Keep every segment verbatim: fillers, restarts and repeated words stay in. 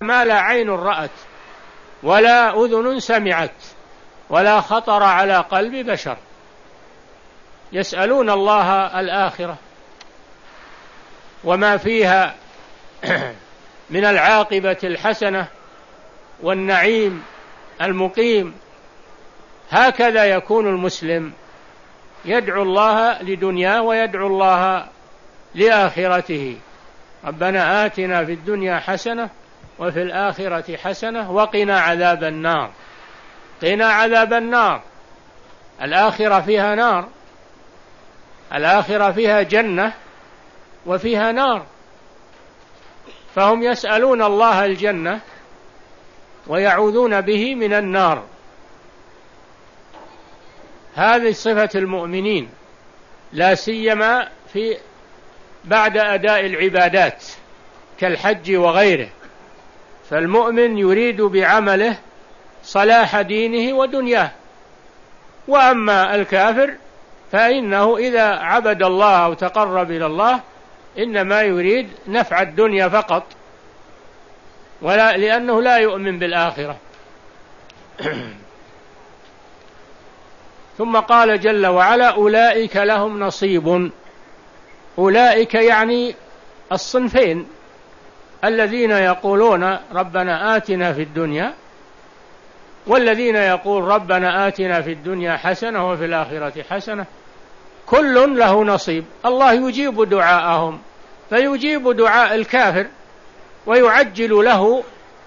ما لا عين رأت ولا أذن سمعت ولا خطر على قلب بشر. يسألون الله الآخرة وما فيها من العاقبة الحسنة والنعيم المقيم. هكذا يكون المسلم، يدعو الله لدنياه ويدعو الله لآخرته. ربنا آتنا في الدنيا حسنة وفي الآخرة حسنة وقنا عذاب النار. قنا عذاب النار. الآخرة فيها نار، الآخرة فيها جنة وفيها نار، فهم يسألون الله الجنة ويعوذون به من النار. هذه صفة المؤمنين، لا سيما في بعد أداء العبادات كالحج وغيره، فالمؤمن يريد بعمله صلاح دينه ودنياه. وأما الكافر فإنه إذا عبد الله أو تقرب إلى الله إنما يريد نفع الدنيا فقط، ولا لأنه لا يؤمن بالآخرة. ثم قال جل وعلا: أولئك لهم نصيب. أولئك يعني الصنفين، الذين يقولون ربنا آتنا في الدنيا، والذين يقول ربنا آتنا في الدنيا حسنة وفي الآخرة حسنة، كل له نصيب. الله يجيب دعاءهم، فيجيب دعاء الكافر ويعجل له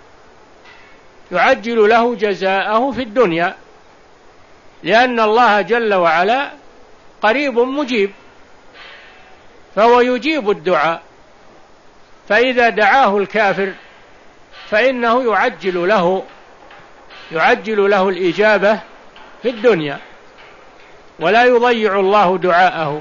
يعجل له جزاءه في الدنيا، لأن الله جل وعلا قريب مجيب، فهو يجيب الدعاء. فإذا دعاه الكافر فإنه يعجل له يعجل له الإجابة في الدنيا، ولا يضيع الله دعاءه.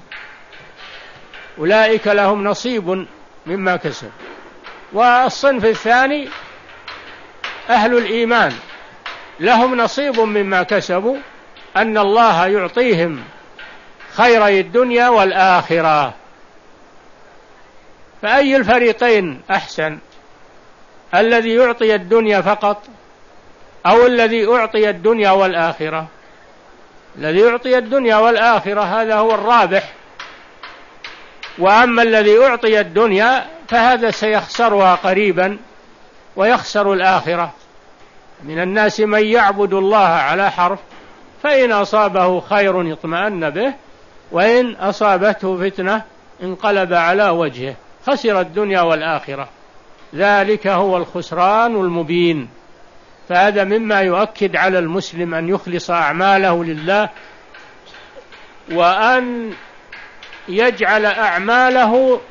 أولئك لهم نصيب مما كسب. والصنف الثاني أهل الإيمان، لهم نصيب مما كسبوا، أن الله يعطيهم خيري الدنيا والآخرة. فأي الفريقين أحسن، الذي يعطي الدنيا فقط أو الذي أعطي الدنيا والآخرة؟ الذي يعطي الدنيا والآخرة هذا هو الرابح. وأما الذي أعطي الدنيا فهذا سيخسرها قريبا ويخسر الآخرة. من الناس من يعبد الله على حرف، فإن أصابه خير اطمأن به، وإن أصابته فتنة انقلب على وجهه، خسر الدنيا والآخرة. ذلك هو الخسران المبين. فهذا مما يؤكد على المسلم أن يخلص أعماله لله، وأن يجعل أعماله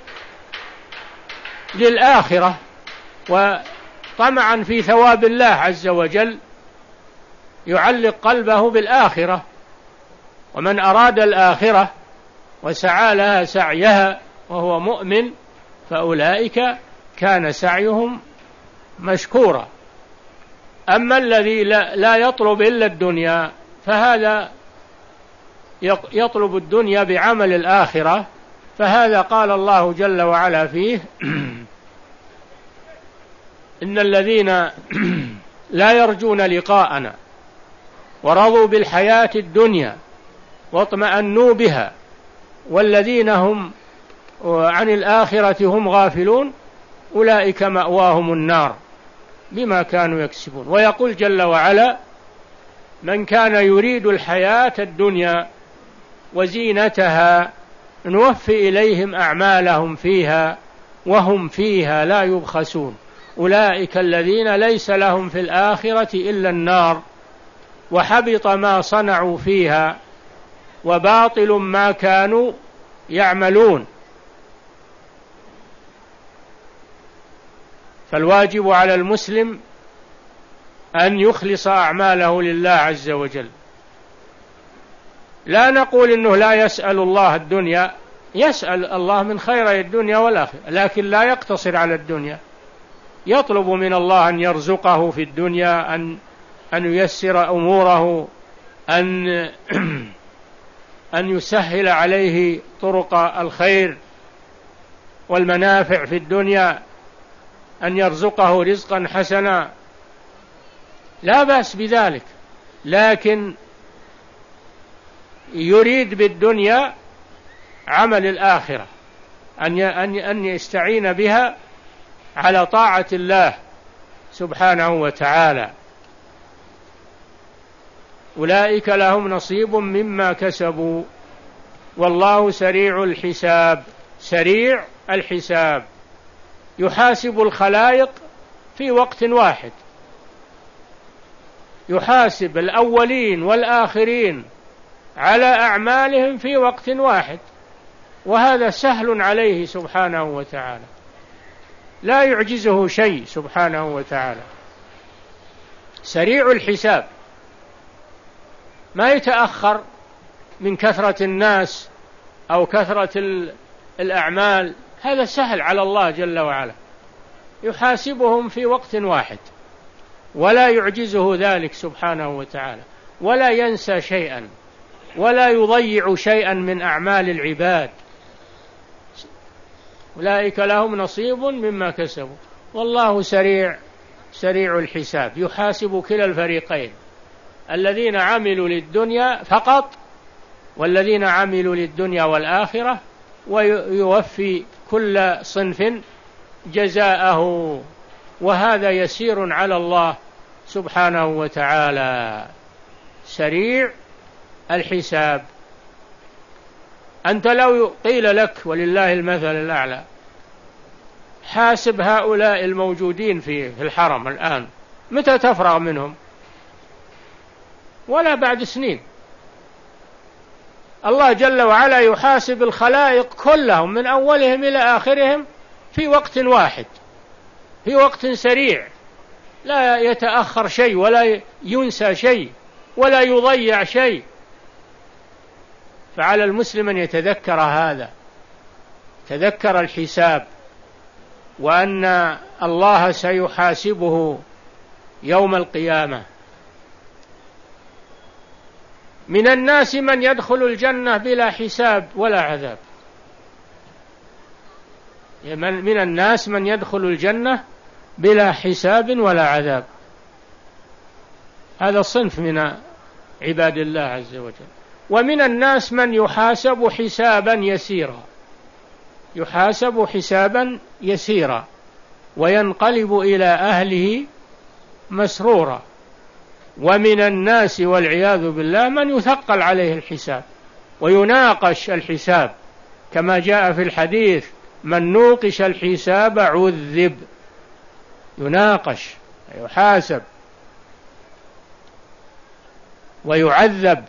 للآخرة وطمعا في ثواب الله عز وجل، يعلق قلبه بالآخرة. ومن أراد الآخرة وسعى لها سعيها وهو مؤمن فأولئك كان سعيهم مشكورا. أما الذي لا يطلب إلا الدنيا فهذا يطلب الدنيا بعمل الآخرة، فهذا قال الله جل وعلا فيه: إن الذين لا يرجون لقاءنا ورضوا بالحياة الدنيا واطمأنوا بها والذين هم عن الآخرة هم غافلون أولئك مأواهم النار بما كانوا يكسبون. ويقول جل وعلا: من كان يريد الحياة الدنيا وزينتها نوفي إليهم أعمالهم فيها وهم فيها لا يبخسون أولئك الذين ليس لهم في الآخرة إلا النار وحبط ما صنعوا فيها وباطل ما كانوا يعملون. فالواجب على المسلم أن يخلص أعماله لله عز وجل. لا نقول إنه لا يسأل الله الدنيا، يسأل الله من خير الدنيا والآخرة، لكن لا يقتصر على الدنيا، يطلب من الله أن يرزقه في الدنيا، أن أن ييسر أموره، أن أن يسهل عليه طرق الخير والمنافع في الدنيا. أن يرزقه رزقا حسنا، لا بأس بذلك، لكن يريد بالدنيا عمل الآخرة، أن يستعين بها على طاعة الله سبحانه وتعالى. أولئك لهم نصيب مما كسبوا والله سريع الحساب. سريع الحساب، يحاسب الخلائق في وقت واحد، يحاسب الأولين والآخرين على أعمالهم في وقت واحد، وهذا سهل عليه سبحانه وتعالى، لا يعجزه شيء سبحانه وتعالى. سريع الحساب، ما يتأخر من كثرة الناس أو كثرة الأعمال، هذا سهل على الله جل وعلا، يحاسبهم في وقت واحد ولا يعجزه ذلك سبحانه وتعالى، ولا ينسى شيئا ولا يضيع شيئا من أعمال العباد. أولئك لهم نصيب مما كسبوا والله سريع سريع الحساب، يحاسب كلا الفريقين، الذين عملوا للدنيا فقط والذين عملوا للدنيا والآخرة، ويوفي كل صنف جزاءه، وهذا يسير على الله سبحانه وتعالى. سريع الحساب. أنت لو قيل لك ولله المثل الأعلى حاسب هؤلاء الموجودين في الحرم الآن، متى تفرغ منهم؟ ولا بعد سنين. الله جل وعلا يحاسب الخلائق كلهم من أولهم إلى آخرهم في وقت واحد، في وقت سريع، لا يتأخر شيء ولا ينسى شيء ولا يضيع شيء. فعلى المسلم أن يتذكر هذا، تذكر الحساب، وأن الله سيحاسبه يوم القيامة. من الناس من يدخل الجنة بلا حساب ولا عذاب. من الناس من يدخل الجنة بلا حساب ولا عذاب، هذا صنف من عباد الله عز وجل. ومن الناس من يحاسب حسابا يسيرا، يحاسب حسابا يسيرا وينقلب إلى أهله مسرورا. ومن الناس والعياذ بالله من يثقل عليه الحساب ويناقش الحساب، كما جاء في الحديث: من نوقش الحساب عذب. يناقش، يحاسب ويعذب.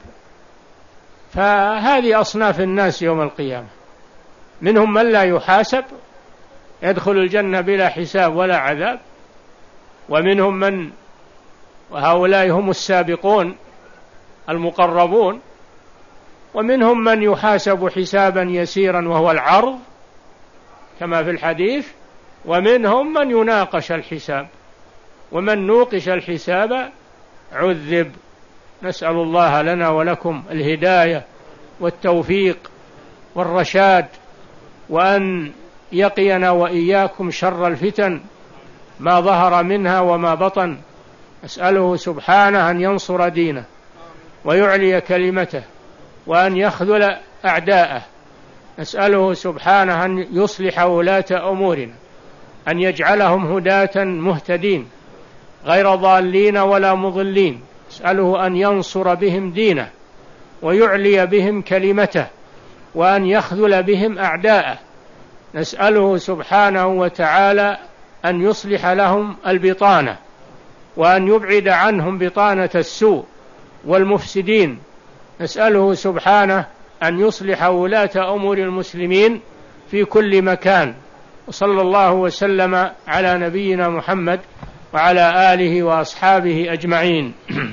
فهذه أصناف الناس يوم القيامة، منهم من لا يحاسب يدخل الجنة بلا حساب ولا عذاب، ومنهم من، وهؤلاء هم السابقون المقربون، ومنهم من يحاسب حسابا يسيرا وهو العرض كما في الحديث، ومنهم من يناقش الحساب، ومن نوقش الحساب عذب. نسأل الله لنا ولكم الهداية والتوفيق والرشاد، وأن يقينا وإياكم شر الفتن ما ظهر منها وما بطن. أسأله سبحانه أن ينصر دينه ويعلي كلمته وأن يخذل أعداءه. نسأله سبحانه أن يصلح ولاة أمورنا، أن يجعلهم هداة مهتدين غير ضالين ولا مضلين. نسأله أن ينصر بهم دينه ويعلي بهم كلمته وأن يخذل بهم أعداءه. نسأله سبحانه وتعالى أن يصلح لهم البطانة وأن يبعد عنهم بطانة السوء والمفسدين. نسأله سبحانه أن يصلح ولاة أمور المسلمين في كل مكان. وصلى الله وسلم على نبينا محمد وعلى آله وأصحابه أجمعين.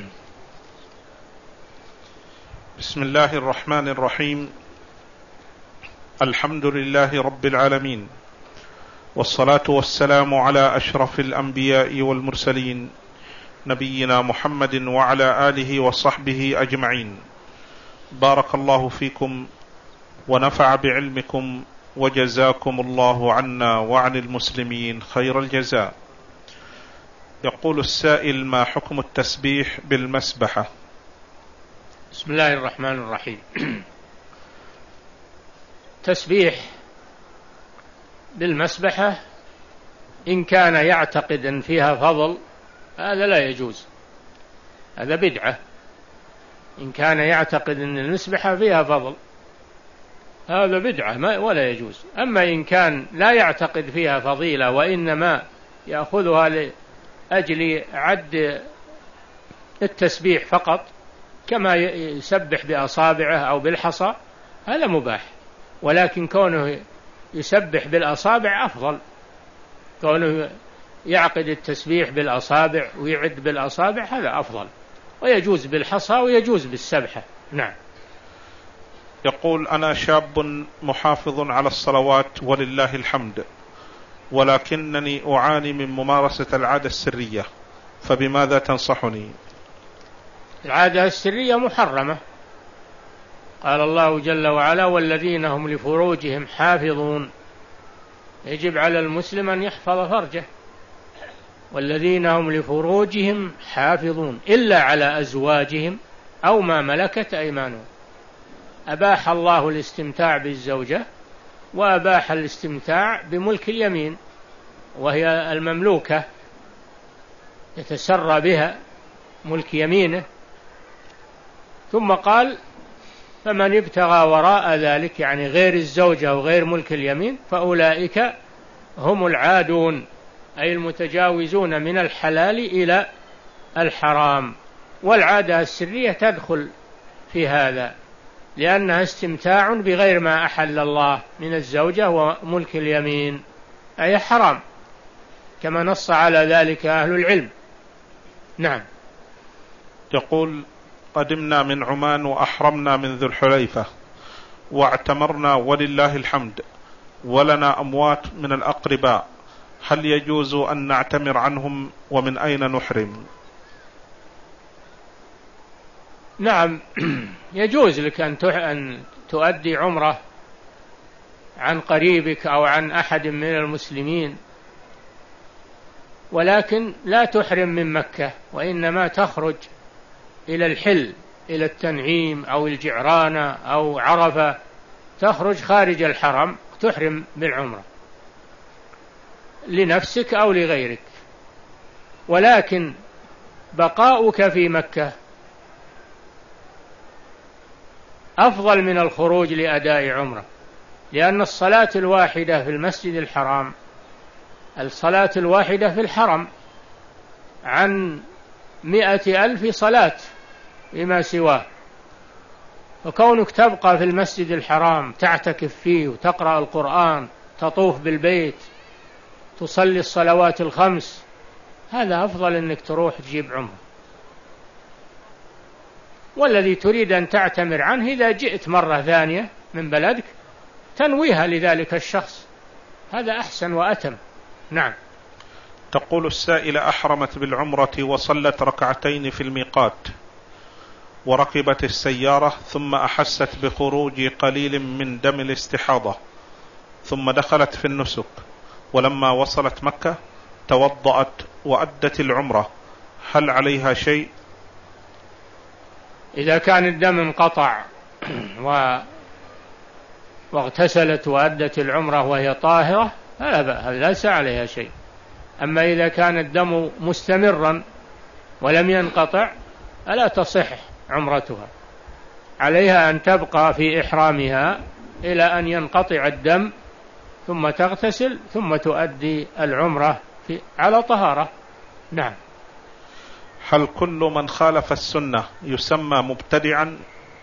بسم الله الرحمن الرحيم. الحمد لله رب العالمين، والصلاة والسلام على أشرف الأنبياء والمرسلين نبينا محمد وعلى آله وصحبه أجمعين. بارك الله فيكم ونفع بعلمكم وجزاكم الله عنا وعن المسلمين خير الجزاء. يقول السائل: ما حكم التسبيح بالمسبحة؟ بسم الله الرحمن الرحيم. تسبيح بالمسبحة إن كان يعتقد أن فيها فضل هذا لا يجوز، هذا بدعة. إن كان يعتقد أن المسبحة فيها فضل هذا بدعة ولا يجوز. أما إن كان لا يعتقد فيها فضيلة وإنما يأخذها لأجل عد التسبيح فقط كما يسبح بأصابعه أو بالحصى هذا مباح، ولكن كونه يسبح بالأصابع أفضل. كونه يعقد التسبيح بالأصابع ويعد بالأصابع هذا أفضل، ويجوز بالحصى ويجوز بالسبحة. نعم. يقول: أنا شاب محافظ على الصلوات ولله الحمد، ولكنني أعاني من ممارسة العادة السرية، فبماذا تنصحني؟ العادة السرية محرمة. قال الله جل وعلا: والذين هم لفروجهم حافظون. يجب على المسلم أن يحفظ فرجه. والذين هم لفروجهم حافظون إلا على أزواجهم أو ما ملكت أيمانهم. أباح الله الاستمتاع بالزوجة وأباح الاستمتاع بملك اليمين وهي المملوكة يتسرى بها ملك يمينه. ثم قال: فمن ابتغى وراء ذلك، يعني غير الزوجة وغير ملك اليمين، فأولئك هم العادون، أي المتجاوزون من الحلال إلى الحرام. والعادة السرية تدخل في هذا لأنها استمتاع بغير ما أحل الله من الزوجة وملك اليمين، أي حرام، كما نص على ذلك أهل العلم. نعم. يقول: قدمنا من عمان وأحرمنا من ذو الحليفة واعتمرنا ولله الحمد، ولنا أموات من الأقرباء، هل يجوز أن نعتمر عنهم ومن أين نحرم؟ نعم، يجوز لك أن تؤدي عمرة عن قريبك أو عن أحد من المسلمين، ولكن لا تحرم من مكة، وإنما تخرج إلى الحل، إلى التنعيم أو الجعرانة أو عرفة، تخرج خارج الحرم تحرم بالعمرة لنفسك أو لغيرك. ولكن بقاؤك في مكة أفضل من الخروج لأداء عمرة، لأن الصلاة الواحدة في المسجد الحرام، الصلاة الواحدة في الحرم عن مئة ألف صلاة بما سواه. وكونك تبقى في المسجد الحرام تعتكف فيه وتقرأ القرآن، تطوف بالبيت، تصلي الصلوات الخمس، هذا أفضل أنك تروح تجيب عمرة. والذي تريد أن تعتمر عنه إذا جئت مرة ثانية من بلدك تنويها لذلك الشخص، هذا أحسن وأتم. نعم. تقول السائلة: أحرمت بالعمرة وصلت ركعتين في الميقات وركبت السيارة، ثم أحست بخروج قليل من دم الاستحاضة، ثم دخلت في النسك، ولما وصلت مكة توضأت وأدت العمرة، هل عليها شيء؟ إذا كان الدم انقطع و... واغتسلت وأدت العمرة وهي طاهرة فلا بأس، ليس عليها شيء. أما إذا كان الدم مستمرا ولم ينقطع فلا تصح عمرتها، عليها أن تبقى في إحرامها إلى أن ينقطع الدم ثم تغتسل ثم تؤدي العمرة في على طهارة. نعم. هل كل من خالف السنة يسمى مبتدعا؟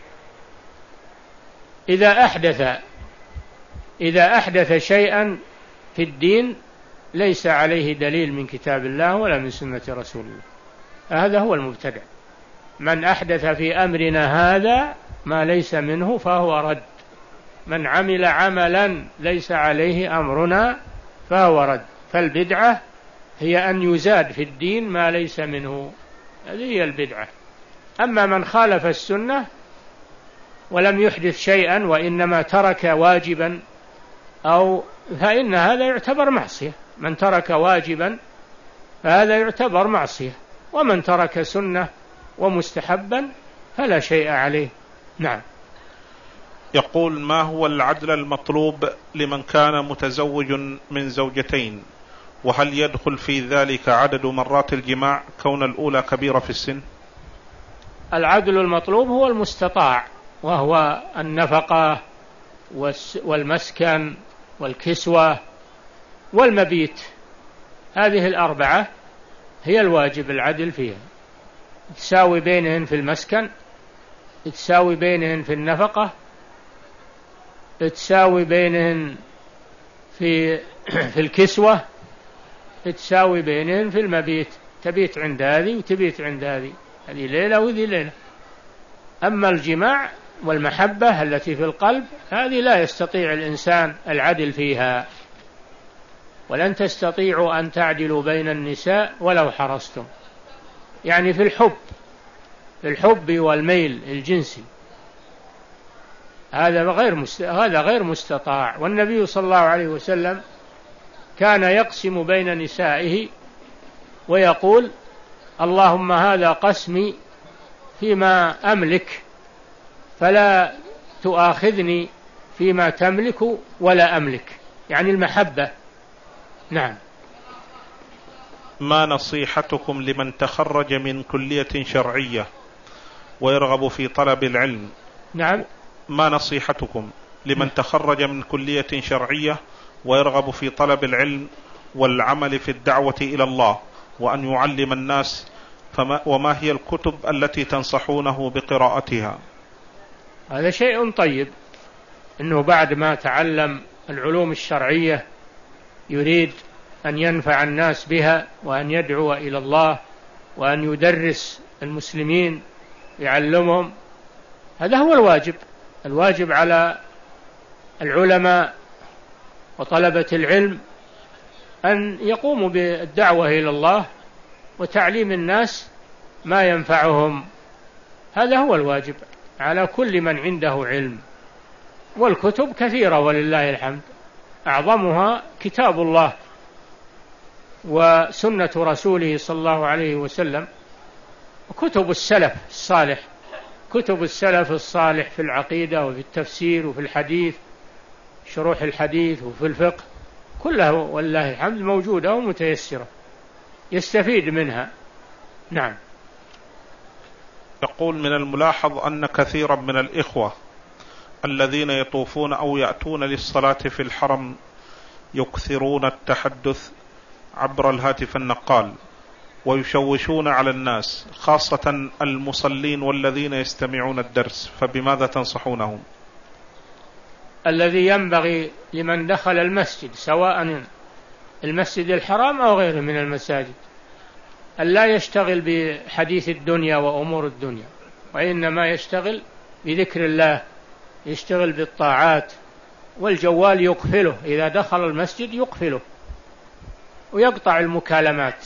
إذا أحدث إذا أحدث شيئا في الدين ليس عليه دليل من كتاب الله ولا من سنة رسول الله، هذا هو المبتدع. من أحدث في أمرنا هذا ما ليس منه فهو رد. من عمل عملا ليس عليه أمرنا فهو رد. فالبدعة هي أن يزاد في الدين ما ليس منه، هذه هي البدعة. أما من خالف السنة ولم يحدث شيئا وإنما ترك واجبا أو فإن هذا يعتبر معصية. من ترك واجبا فهذا يعتبر معصية، ومن ترك سنة ومستحبا فلا شيء عليه. نعم. يقول: ما هو العدل المطلوب لمن كان متزوج من زوجتين، وهل يدخل في ذلك عدد مرات الجماع كون الأولى كبيرة في السن؟ العدل المطلوب هو المستطاع، وهو النفقة والمسكن والكسوة والمبيت، هذه الأربعة هي الواجب العدل فيها. تساوي بينهن في المسكن، تساوي بينهن في النفقة، تساوي بينهن في في الكسوة، تساوي بينهن في المبيت، تبيت عند هذه وتبيت عند هذه، هذه ليلة وذي ليلة. أما الجماع والمحبة التي في القلب هذه لا يستطيع الإنسان العدل فيها، ولن تستطيعوا أن تعدلوا بين النساء ولو حرصتم، يعني في الحب، في الحب والميل الجنسي، هذا غير مست... هذا غير مستطاع. والنبي صلى الله عليه وسلم كان يقسم بين نسائه ويقول: اللهم هذا قسمي فيما أملك فلا تؤاخذني فيما تملك ولا أملك، يعني المحبة. نعم. ما نصيحتكم لمن تخرج من كلية شرعية ويرغب في طلب العلم؟ نعم. ما نصيحتكم لمن تخرج من كلية شرعية ويرغب في طلب العلم والعمل في الدعوة إلى الله وأن يعلم الناس، فما وما هي الكتب التي تنصحونه بقراءتها؟ هذا شيء طيب، أنه بعد ما تعلم العلوم الشرعية يريد أن ينفع الناس بها وأن يدعو إلى الله وأن يدرس المسلمين يعلمهم. هذا هو الواجب، الواجب على العلماء وطلبة العلم أن يقوموا بالدعوة إلى الله وتعليم الناس ما ينفعهم، هذا هو الواجب على كل من عنده علم. والكتب كثيرة ولله الحمد، أعظمها كتاب الله وسنة رسوله صلى الله عليه وسلم، وكتب السلف الصالح، كتب السلف الصالح في العقيدة وفي التفسير وفي الحديث، شروح الحديث وفي الفقه، كلها والله الحمد موجودة ومتيسرة يستفيد منها. نعم. يقول: من الملاحظ أن كثيرا من الإخوة الذين يطوفون أو يأتون للصلاة في الحرم يكثرون التحدث عبر الهاتف النقال ويشوشون على الناس، خاصة المصلين والذين يستمعون الدرس، فبماذا تنصحونهم؟ الذي ينبغي لمن دخل المسجد سواء المسجد الحرام أو غيره من المساجد أن لا يشتغل بحديث الدنيا وأمور الدنيا، وإنما يشتغل بذكر الله، يشتغل بالطاعات، والجوال يقفله إذا دخل المسجد، يقفله ويقطع المكالمات،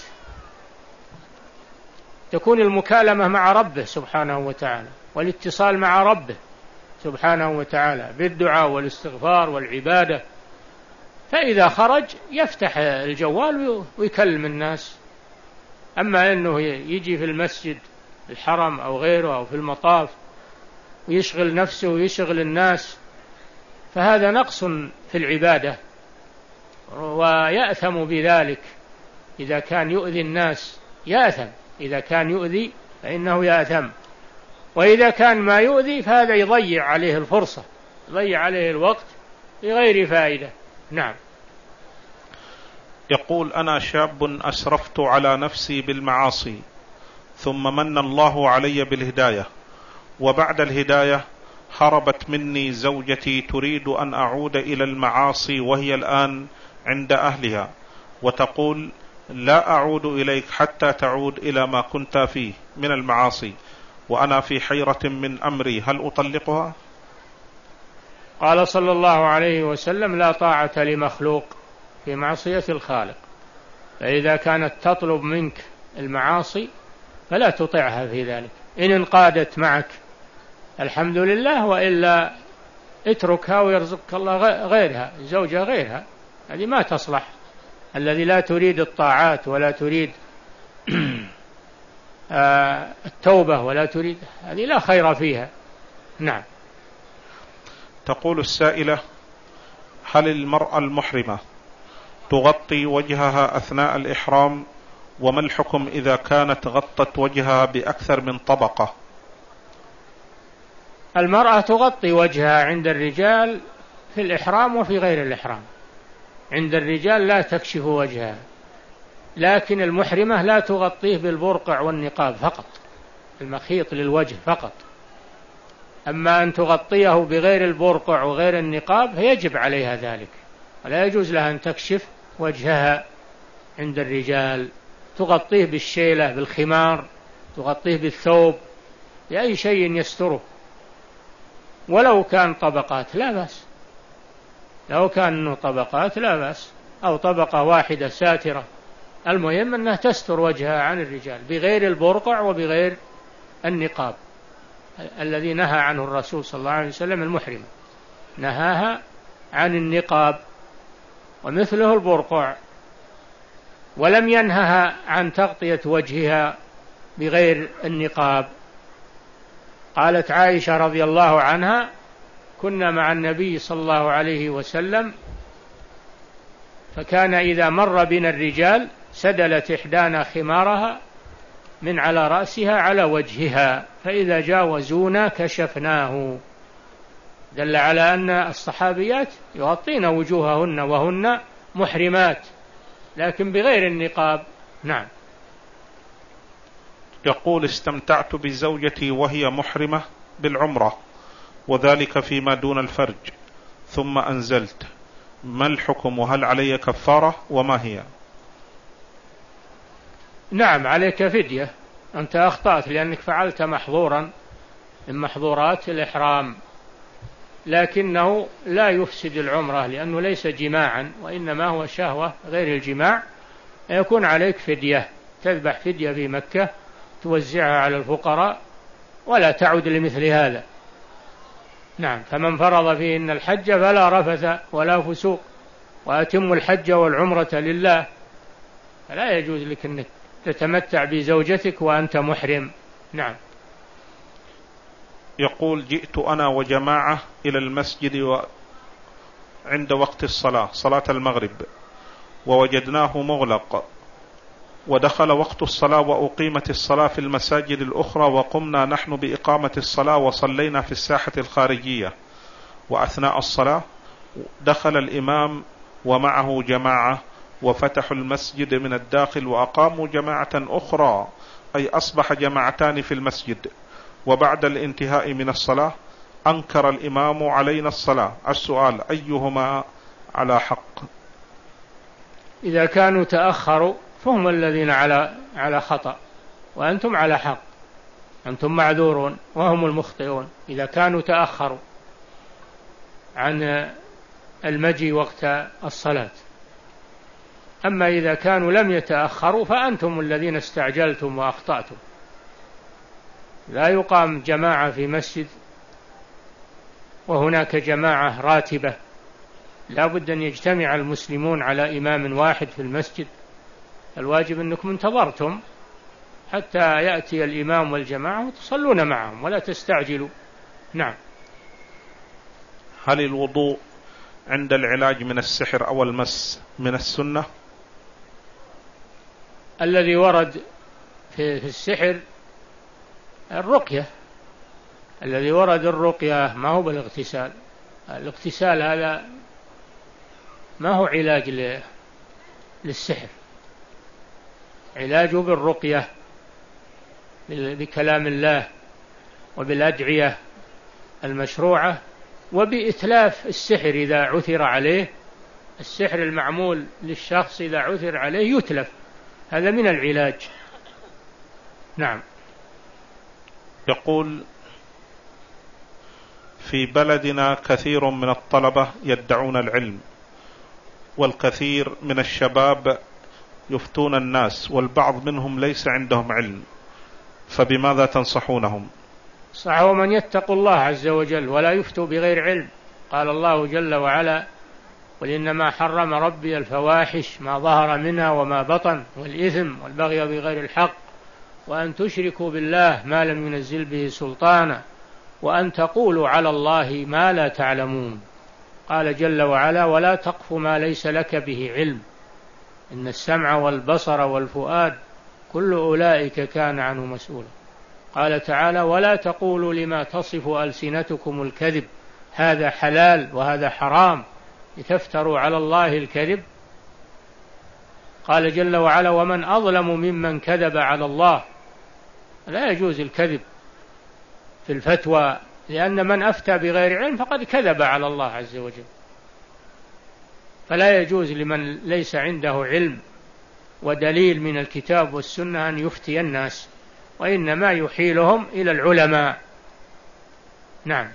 تكون المكالمة مع ربه سبحانه وتعالى والاتصال مع ربه سبحانه وتعالى بالدعاء والاستغفار والعبادة. فإذا خرج يفتح الجوال ويكلم الناس. أما أنه يجي في المسجد الحرم أو غيره أو في المطاف ويشغل نفسه ويشغل الناس، فهذا نقص في العبادة ويأثم بذلك. إذا كان يؤذي الناس يأثم، إذا كان يؤذي فإنه يأثم، وإذا كان ما يؤذي فهذا يضيع عليه الفرصة، يضيع عليه الوقت بغير فائدة. نعم. يقول: أنا شاب أسرفت على نفسي بالمعاصي ثم من الله علي بالهداية، وبعد الهداية هربت مني زوجتي تريد أن أعود إلى المعاصي وهي الآن عند أهلها، وتقول: لا أعود إليك حتى تعود إلى ما كنت فيه من المعاصي، وأنا في حيرة من أمري، هل أطلقها؟ قال صلى الله عليه وسلم: لا طاعة لمخلوق في معصية الخالق، فإذا كانت تطلب منك المعاصي فلا تطعها في ذلك، إن انقادت معك الحمد لله، وإلا اتركها ويرزقك الله غيرها، زوجة غيرها، هذه ما تصلح. الذي لا تريد الطاعات ولا تريد التوبة ولا تريد، هذه لا خير فيها. نعم. تقول السائلة: هل المرأة المحرمة تغطي وجهها أثناء الإحرام؟ وما الحكم إذا كانت غطت وجهها بأكثر من طبقة؟ المرأة تغطي وجهها عند الرجال في الإحرام وفي غير الإحرام. عند الرجال لا تكشف وجهها، لكن المحرمة لا تغطيه بالبرقع والنقاب فقط، المخيط للوجه فقط. أما أن تغطيه بغير البرقع وغير النقاب فيجب عليها ذلك، ولا يجوز لها أن تكشف وجهها عند الرجال. تغطيه بالشيلة، بالخمار، تغطيه بالثوب، بأي شيء يستره، ولو كان طبقات لا بأس، لو كان طبقات لا بأس، أو طبقة واحدة ساترة، المهم أنها تستر وجهها عن الرجال بغير البرقع وبغير النقاب الذي نهى عنه الرسول صلى الله عليه وسلم. المحرمة نهاها عن النقاب ومثله البرقع، ولم ينهها عن تغطية وجهها بغير النقاب. قالت عائشة رضي الله عنها: كنا مع النبي صلى الله عليه وسلم فكان إذا مر بنا الرجال سدلت إحدانا خمارها من على رأسها على وجهها، فإذا جاوزونا كشفناه. دل على أن الصحابيات يغطين وجوههن وهن محرمات، لكن بغير النقاب. نعم. يقول: استمتعت بزوجتي وهي محرمة بالعمرة، وذلك فيما دون الفرج، ثم أنزلت، ما الحكم؟ وهل علي كفارة وما هي؟ نعم، عليك فدية. أنت أخطأت لأنك فعلت محظورا من محظورات الإحرام، لكنه لا يفسد العمرة لأنه ليس جماعا وإنما هو شهوة غير الجماع. يكون عليك فدية، تذبح فدية في مكة توزعها على الفقراء ولا تعود لمثل هذا. نعم. فمن فرض فيهن الحج فلا رفث ولا فسوق وأتم الحج والعمرة لله. فلا يجوز لك أنك تتمتع بزوجتك وأنت محرم. نعم. يقول: جئت أنا وجماعة إلى المسجد و... عند وقت الصلاة، صلاة المغرب، ووجدناه مغلق، ودخل وقت الصلاة وأقيمت الصلاة في المساجد الأخرى، وقمنا نحن بإقامة الصلاة وصلينا في الساحة الخارجية، وأثناء الصلاة دخل الإمام ومعه جماعة وفتحوا المسجد من الداخل وأقاموا جماعة أخرى، أي أصبح جماعتان في المسجد. وبعد الانتهاء من الصلاة أنكر الإمام علينا الصلاة. السؤال: أيهما على حق؟ إذا كانوا تأخروا فهم الذين على على خطأ، وأنتم على حق، أنتم معذورون وهم المخطئون إذا كانوا تأخروا عن المجيء وقت الصلاة. أما إذا كانوا لم يتأخروا فأنتم الذين استعجلتم وأخطأتم. لا يقام جماعة في مسجد وهناك جماعة راتبة، لا بد أن يجتمع المسلمون على إمام واحد في المسجد. الواجب أنكم انتظرتم حتى يأتي الإمام والجماعة وتصلون معهم ولا تستعجلوا. نعم. هل الوضوء عند العلاج من السحر أو المس من السنة؟ الذي ورد في السحر الرقية، الذي ورد الرقية ما هو بالاغتسال. الاغتسال هذا ما هو علاج للسحر، علاجه بالرقية بكلام الله وبالأدعية المشروعة وبإتلاف السحر إذا عثر عليه. السحر المعمول للشخص إذا عثر عليه يتلف، هذا من العلاج. نعم. يقول: في بلدنا كثير من الطلبة يدعون العلم، والكثير من الشباب يفتون الناس، والبعض منهم ليس عندهم علم، فبماذا تنصحونهم؟ صحوا من يتقوا الله عز وجل ولا يفتوا بغير علم، قال الله جل وعلا: قل إنما حرم ربي الفواحش ما ظهر منها وما بطن والإثم والبغي بغير الحق وأن تشركوا بالله ما لم ينزل به سلطانا وأن تقولوا على الله ما لا تعلمون. قال جل وعلا: ولا تقف ما ليس لك به علم إن السمع والبصر والفؤاد كل أولئك كان عنه مسؤولا. قال تعالى: ولا تقولوا لما تصف ألسنتكم الكذب هذا حلال وهذا حرام لتفتروا على الله الكذب. قال جل وعلا: ومن أظلم ممن كذب على الله. لا يجوز الكذب في الفتوى، لأن من أفتى بغير علم فقد كذب على الله عز وجل. فلا يجوز لمن ليس عنده علم ودليل من الكتاب والسنة أن يفتي الناس، وإنما يحيلهم إلى العلماء. نعم.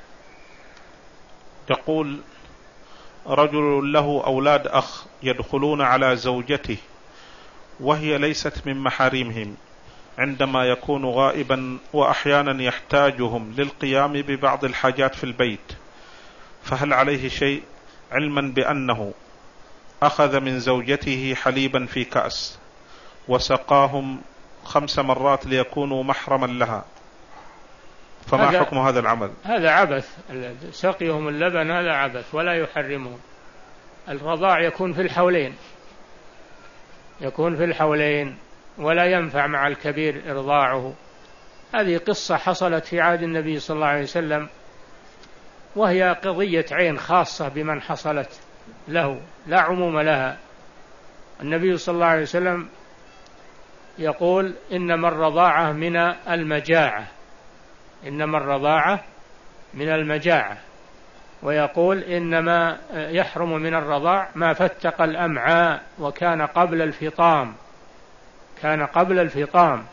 يقول: رجل له أولاد أخ يدخلون على زوجته وهي ليست من محارمهم عندما يكون غائبا، وأحيانا يحتاجهم للقيام ببعض الحاجات في البيت، فهل عليه شيء، علما بأنه أخذ من زوجته حليبا في كأس وسقاهم خمس مرات ليكونوا محرما لها، فما هذا حكم هذا العمل؟ هذا عبث، سقيهم اللبن هذا عبث ولا يحرمون. الرضاع يكون في الحولين، يكون في الحولين ولا ينفع مع الكبير إرضاعه. هذه قصة حصلت في عهد النبي صلى الله عليه وسلم، وهي قضية عين خاصة بمن حصلت له لا عموم لها. النبي صلى الله عليه وسلم يقول: إنما الرضاعة من المجاعة، إنما الرضاعة من المجاعة. ويقول: إنما يحرم من الرضاع ما فتق الأمعاء وكان قبل الفطام، كان قبل الفطام.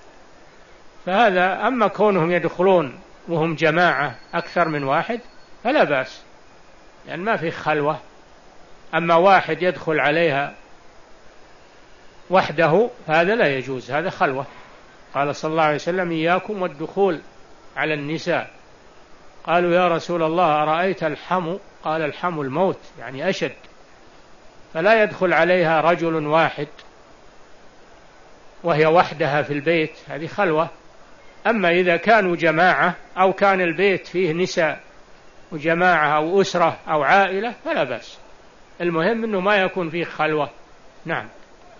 فهذا أما كونهم يدخلون وهم جماعة أكثر من واحد فلا بأس، لأن يعني ما في خلوة. أما واحد يدخل عليها وحده فهذا لا يجوز، هذا خلوة. قال صلى الله عليه وسلم: إياكم والدخول على النساء. قالوا: يا رسول الله أرأيت الحمو؟ قال: الحمو الموت، يعني أشد. فلا يدخل عليها رجل واحد وهي وحدها في البيت، هذه خلوة. أما إذا كانوا جماعة أو كان البيت فيه نساء وجماعة أو أسرة أو عائلة فلا بأس، المهم أنه ما يكون فيه خلوة. نعم.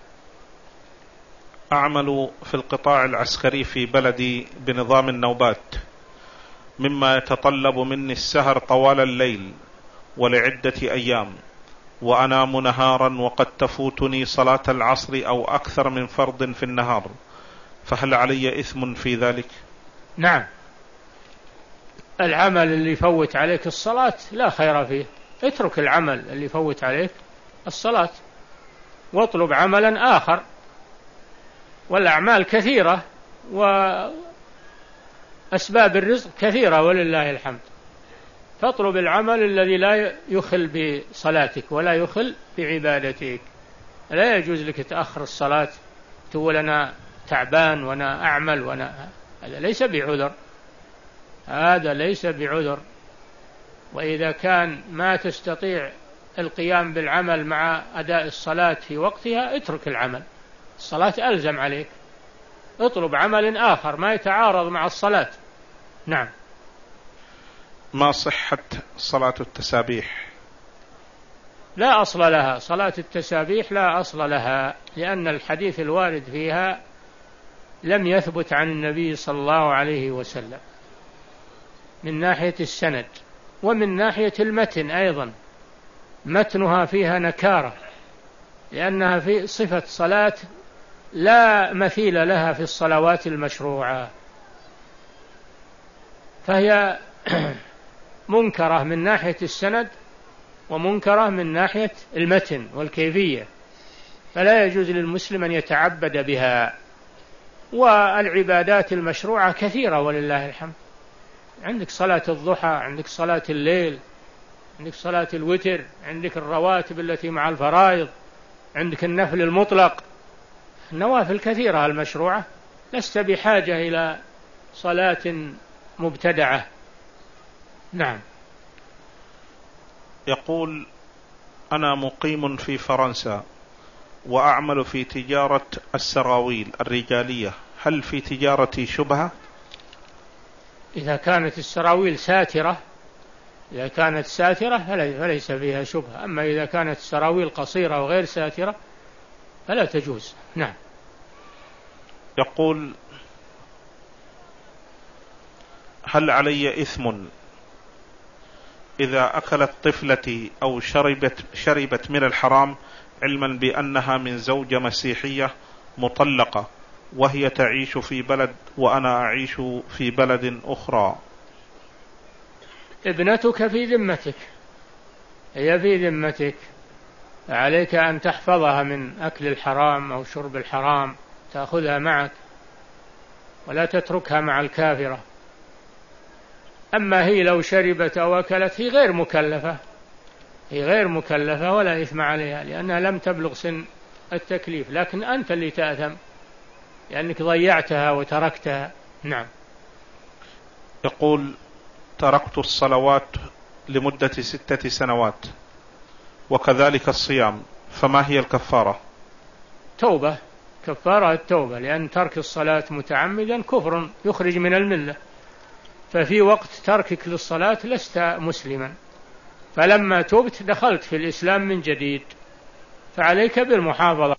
أعمل في القطاع العسكري في بلدي بنظام النوبات، مما يتطلب مني السهر طوال الليل ولعدة أيام، وأنام نهارا وقد تفوتني صلاة العصر أو أكثر من فرض في النهار، فهل علي إثم في ذلك؟ نعم، العمل اللي يفوت عليك الصلاة لا خير فيه، اترك العمل اللي يفوت عليك الصلاة واطلب عملا آخر، والأعمال كثيرة وأسباب الرزق كثيرة ولله الحمد، فاطلب العمل الذي لا يخل بصلاتك ولا يخل بعبادتك. لا يجوز لك تأخر الصلاة تقول أنا تعبان وأنا أعمل وأنا، هذا ليس بعذر، هذا ليس بعذر. وإذا كان ما تستطيع القيام بالعمل مع أداء الصلاة في وقتها اترك العمل، الصلاة ألزم عليك، اطلب عمل آخر ما يتعارض مع الصلاة. نعم. ما صحة صلاة التسابيح؟ لا أصل لها، صلاة التسابيح لا أصل لها، لأن الحديث الوارد فيها لم يثبت عن النبي صلى الله عليه وسلم من ناحية السند، ومن ناحية المتن أيضا متنها فيها نكارة، لأنها في صفة صلاة لا مثيل لها في الصلوات المشروعة، فهي منكرة من ناحية السند ومنكرة من ناحية المتن والكيفية، فلا يجوز للمسلم أن يتعبد بها. والعبادات المشروعة كثيرة ولله الحمد، عندك صلاة الضحى، عندك صلاة الليل، عندك صلاة الوتر، عندك الرواتب التي مع الفرائض، عندك النفل المطلق، النوافل كثيرة المشروعة، لست بحاجة إلى صلاة مبتدعة. نعم. يقول: أنا مقيم في فرنسا وأعمل في تجارة السراويل الرجالية، هل في تجارتي شبهة؟ إذا كانت السراويل ساترة إذا كانت ساترة فليس فيها شبهة، أما إذا كانت السراويل قصيرة وغير ساترة فلا تجوز. نعم. يقول: هل علي إثم إذا أكلت طفلتي أو شربت, شربت من الحرام، علما بأنها من زوجة مسيحية مطلقة وهي تعيش في بلد وأنا أعيش في بلد أخرى؟ ابنتك في ذمتك، هي في ذمتك، عليك أن تحفظها من أكل الحرام أو شرب الحرام، تأخذها معك ولا تتركها مع الكافرة. أما هي لو شربت أو أكلت هي غير مكلفة هي غير مكلفة ولا إثم عليها، لأنها لم تبلغ سن التكليف، لكن أنت اللي تأثم لأنك ضيعتها وتركتها. نعم. يقول: تركت الصلوات لمدة ستة سنوات وكذلك الصيام، فما هي الكفارة؟ توبة، كفارة التوبة، لأن ترك الصلاة متعمدا كفر يخرج من الملة، ففي وقت تركك للصلاة لست مسلما، فلما تبت دخلت في الإسلام من جديد، فعليك بالمحافظة